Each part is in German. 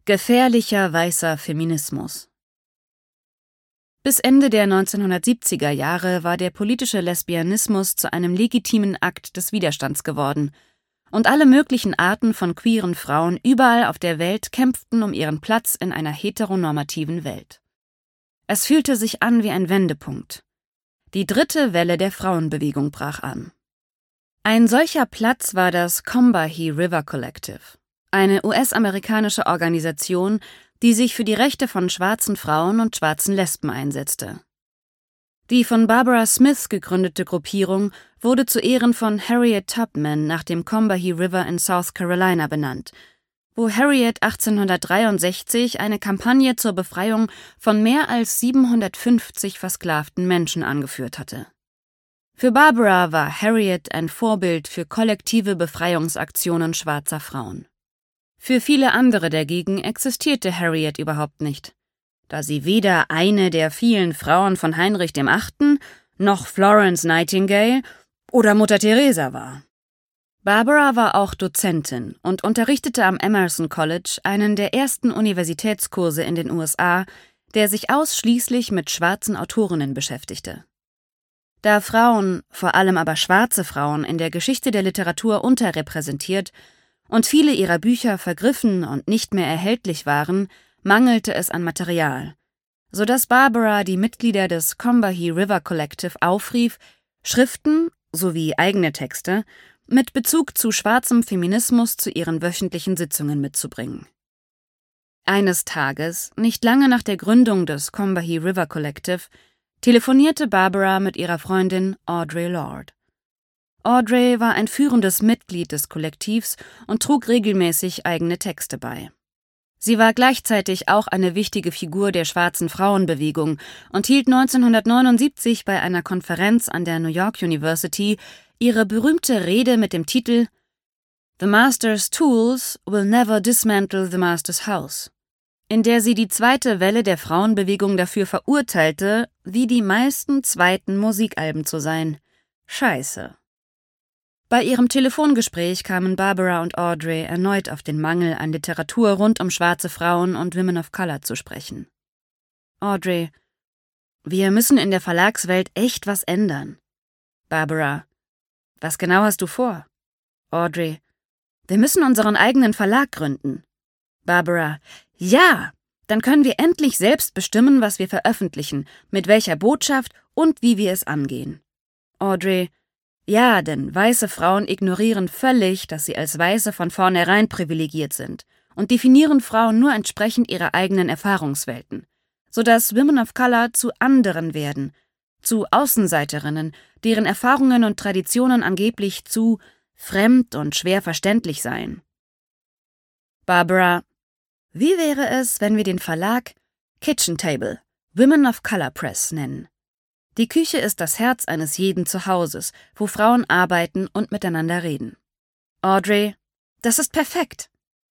Gefährlicher weißer Feminismus. Bis Ende der 1970er Jahre war der politische Lesbianismus zu einem legitimen Akt des Widerstands geworden, und alle möglichen Arten von queeren Frauen überall auf der Welt kämpften um ihren Platz in einer heteronormativen Welt. Es fühlte sich an wie ein Wendepunkt. Die dritte Welle der Frauenbewegung brach an. Ein solcher Platz war das Combahee River Collective, eine US-amerikanische Organisation, die sich für die Rechte von schwarzen Frauen und schwarzen Lesben einsetzte. Die von Barbara Smith gegründete Gruppierung wurde zu Ehren von Harriet Tubman nach dem Combahee River in South Carolina benannt, wo Harriet 1863 eine Kampagne zur Befreiung von mehr als 750 versklavten Menschen angeführt hatte. Für Barbara war Harriet ein Vorbild für kollektive Befreiungsaktionen schwarzer Frauen. Für viele andere dagegen existierte Harriet überhaupt nicht, da sie weder eine der vielen Frauen von Heinrich VIII. Noch Florence Nightingale oder Mutter Teresa war. Barbara war auch Dozentin und unterrichtete am Emerson College, einen der ersten Universitätskurse in den USA, der sich ausschließlich mit schwarzen Autorinnen beschäftigte. Da Frauen, vor allem aber schwarze Frauen, in der Geschichte der Literatur unterrepräsentiert und viele ihrer Bücher vergriffen und nicht mehr erhältlich waren, mangelte es an Material, sodass Barbara die Mitglieder des Combahee River Collective aufrief, Schriften sowie eigene Texte mit Bezug zu schwarzem Feminismus zu ihren wöchentlichen Sitzungen mitzubringen. Eines Tages, nicht lange nach der Gründung des Combahee River Collective, telefonierte Barbara mit ihrer Freundin Audre Lorde. Audre war ein führendes Mitglied des Kollektivs und trug regelmäßig eigene Texte bei. Sie war gleichzeitig auch eine wichtige Figur der schwarzen Frauenbewegung und hielt 1979 bei einer Konferenz an der New York University ihre berühmte Rede mit dem Titel „The Master's Tools will never dismantle the Master's House", in der sie die zweite Welle der Frauenbewegung dafür verurteilte, wie die meisten zweiten Musikalben zu sein. Scheiße. Bei ihrem Telefongespräch kamen Barbara und Audre erneut auf den Mangel an Literatur rund um schwarze Frauen und Women of Color zu sprechen. Audre: Wir müssen in der Verlagswelt echt was ändern. Barbara: Was genau hast du vor? Audre: Wir müssen unseren eigenen Verlag gründen. Barbara: Ja, dann können wir endlich selbst bestimmen, was wir veröffentlichen, mit welcher Botschaft und wie wir es angehen. Audre: Ja, denn weiße Frauen ignorieren völlig, dass sie als Weiße von vornherein privilegiert sind und definieren Frauen nur entsprechend ihrer eigenen Erfahrungswelten, sodass Women of Color zu anderen werden, zu Außenseiterinnen, deren Erfahrungen und Traditionen angeblich zu fremd und schwer verständlich seien. Barbara: Wie wäre es, wenn wir den Verlag Kitchen Table, Women of Color Press nennen? Die Küche ist das Herz eines jeden Zuhauses, wo Frauen arbeiten und miteinander reden. Audre: Das ist perfekt.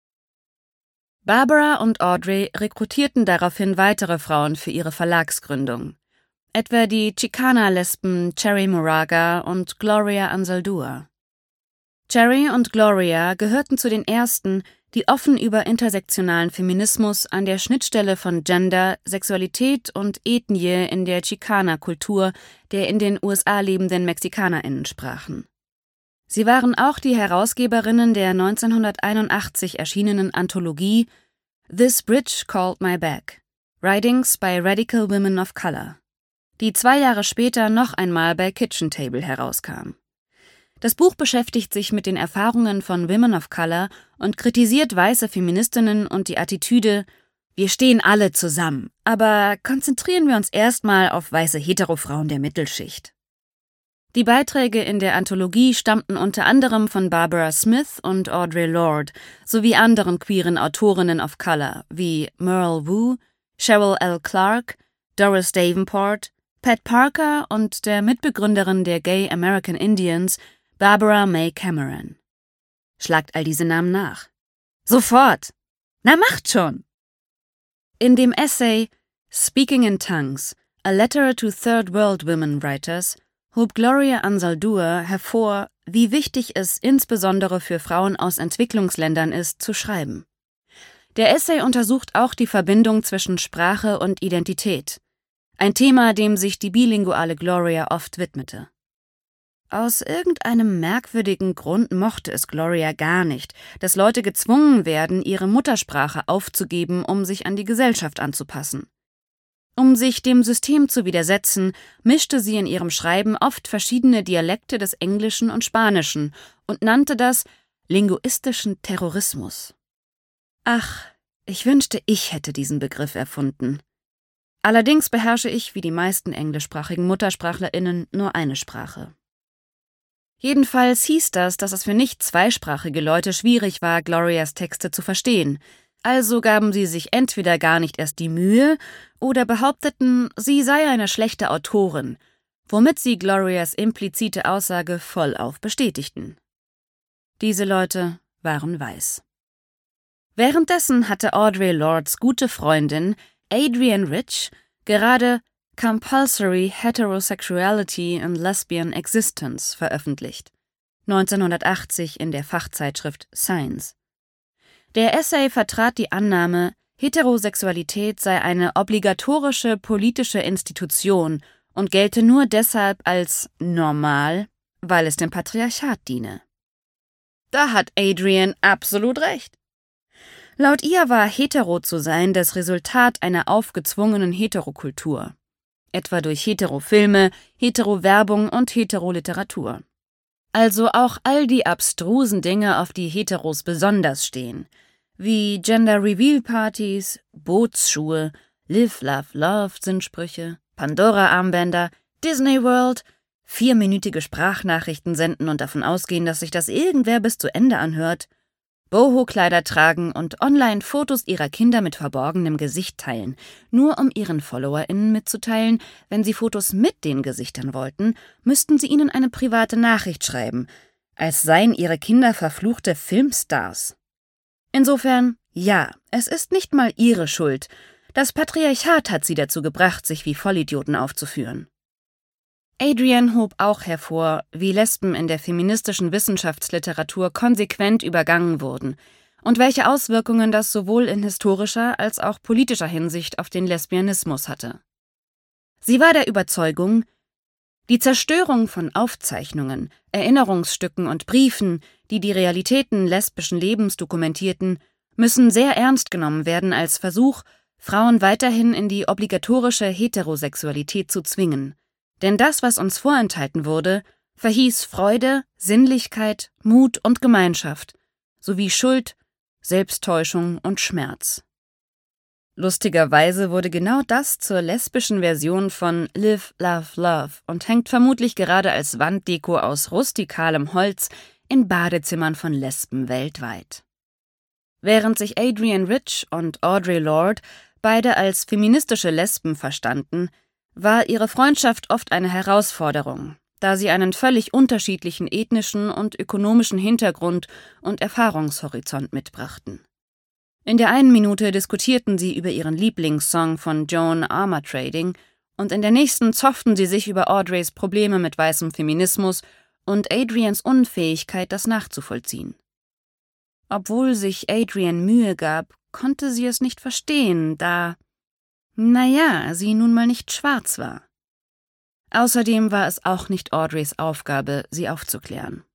Barbara und Audre rekrutierten daraufhin weitere Frauen für ihre Verlagsgründung, etwa die Chicana-Lesben Cherry Moraga und Gloria Anzaldúa. Cherry und Gloria gehörten zu den ersten, die offen über intersektionalen Feminismus an der Schnittstelle von Gender, Sexualität und Ethnie in der Chicana-Kultur der in den USA lebenden MexikanerInnen sprachen. Sie waren auch die Herausgeberinnen der 1981 erschienenen Anthologie This Bridge Called My Back – Writings by Radical Women of Color, die 2 Jahre später noch einmal bei Kitchen Table herauskam. Das Buch beschäftigt sich mit den Erfahrungen von Women of Color und kritisiert weiße Feministinnen und die Attitüde, wir stehen alle zusammen, aber konzentrieren wir uns erstmal auf weiße Heterofrauen der Mittelschicht. Die Beiträge in der Anthologie stammten unter anderem von Barbara Smith und Audre Lorde sowie anderen queeren Autorinnen of Color wie Merle Wu, Cheryl L. Clarke, Doris Davenport, Pat Parker und der Mitbegründerin der Gay American Indians, Barbara May Cameron. Schlagt all diese Namen nach. Sofort! Na, macht schon! In dem Essay Speaking in Tongues, A Letter to Third World Women Writers hob Gloria Anzaldúa hervor, wie wichtig es insbesondere für Frauen aus Entwicklungsländern ist, zu schreiben. Der Essay untersucht auch die Verbindung zwischen Sprache und Identität, ein Thema, dem sich die bilinguale Gloria oft widmete. Aus irgendeinem merkwürdigen Grund mochte es Gloria gar nicht, dass Leute gezwungen werden, ihre Muttersprache aufzugeben, um sich an die Gesellschaft anzupassen. Um sich dem System zu widersetzen, mischte sie in ihrem Schreiben oft verschiedene Dialekte des Englischen und Spanischen und nannte das linguistischen Terrorismus. Ach, ich wünschte, ich hätte diesen Begriff erfunden. Allerdings beherrsche ich, wie die meisten englischsprachigen MuttersprachlerInnen, nur eine Sprache. Jedenfalls hieß das, dass es für nicht zweisprachige Leute schwierig war, Glorias Texte zu verstehen. Also gaben sie sich entweder gar nicht erst die Mühe oder behaupteten, sie sei eine schlechte Autorin, womit sie Glorias implizite Aussage vollauf bestätigten. Diese Leute waren weiß. Währenddessen hatte Audre Lordes gute Freundin Adrienne Rich gerade Compulsory Heterosexuality and Lesbian Existence veröffentlicht, 1980 in der Fachzeitschrift Science. Der Essay vertrat die Annahme, Heterosexualität sei eine obligatorische politische Institution und gelte nur deshalb als normal, weil es dem Patriarchat diene. Da hat Adrienne absolut recht. Laut ihr war hetero zu sein das Resultat einer aufgezwungenen Heterokultur, etwa durch Heterofilme, Heterowerbung und Heteroliteratur. Also auch all die abstrusen Dinge, auf die Heteros besonders stehen, wie Gender-Reveal-Partys, Bootsschuhe, Live, Love, Love Sinnsprüche, Pandora-Armbänder, Disney World, 4-minütige Sprachnachrichten senden und davon ausgehen, dass sich das irgendwer bis zu Ende anhört, Boho-Kleider tragen und online Fotos ihrer Kinder mit verborgenem Gesicht teilen, nur um ihren FollowerInnen mitzuteilen, wenn sie Fotos mit den Gesichtern wollten, müssten sie ihnen eine private Nachricht schreiben, als seien ihre Kinder verfluchte Filmstars. Insofern, ja, es ist nicht mal ihre Schuld. Das Patriarchat hat sie dazu gebracht, sich wie Vollidioten aufzuführen. Adrienne hob auch hervor, wie Lesben in der feministischen Wissenschaftsliteratur konsequent übergangen wurden und welche Auswirkungen das sowohl in historischer als auch politischer Hinsicht auf den Lesbianismus hatte. Sie war der Überzeugung, die Zerstörung von Aufzeichnungen, Erinnerungsstücken und Briefen, die die Realitäten lesbischen Lebens dokumentierten, müssen sehr ernst genommen werden als Versuch, Frauen weiterhin in die obligatorische Heterosexualität zu zwingen. Denn das, was uns vorenthalten wurde, verhieß Freude, Sinnlichkeit, Mut und Gemeinschaft, sowie Schuld, Selbsttäuschung und Schmerz. Lustigerweise wurde genau das zur lesbischen Version von Live, Love, Love und hängt vermutlich gerade als Wanddeko aus rustikalem Holz in Badezimmern von Lesben weltweit. Während sich Adrienne Rich und Audre Lorde beide als feministische Lesben verstanden, war ihre Freundschaft oft eine Herausforderung, da sie einen völlig unterschiedlichen ethnischen und ökonomischen Hintergrund und Erfahrungshorizont mitbrachten. In der einen Minute diskutierten sie über ihren Lieblingssong von Joan Armatrading und in der nächsten zofften sie sich über Audres Probleme mit weißem Feminismus und Adriennes Unfähigkeit, das nachzuvollziehen. Obwohl sich Adrienne Mühe gab, konnte sie es nicht verstehen, da sie nun mal nicht schwarz war. Außerdem war es auch nicht Audres Aufgabe, sie aufzuklären.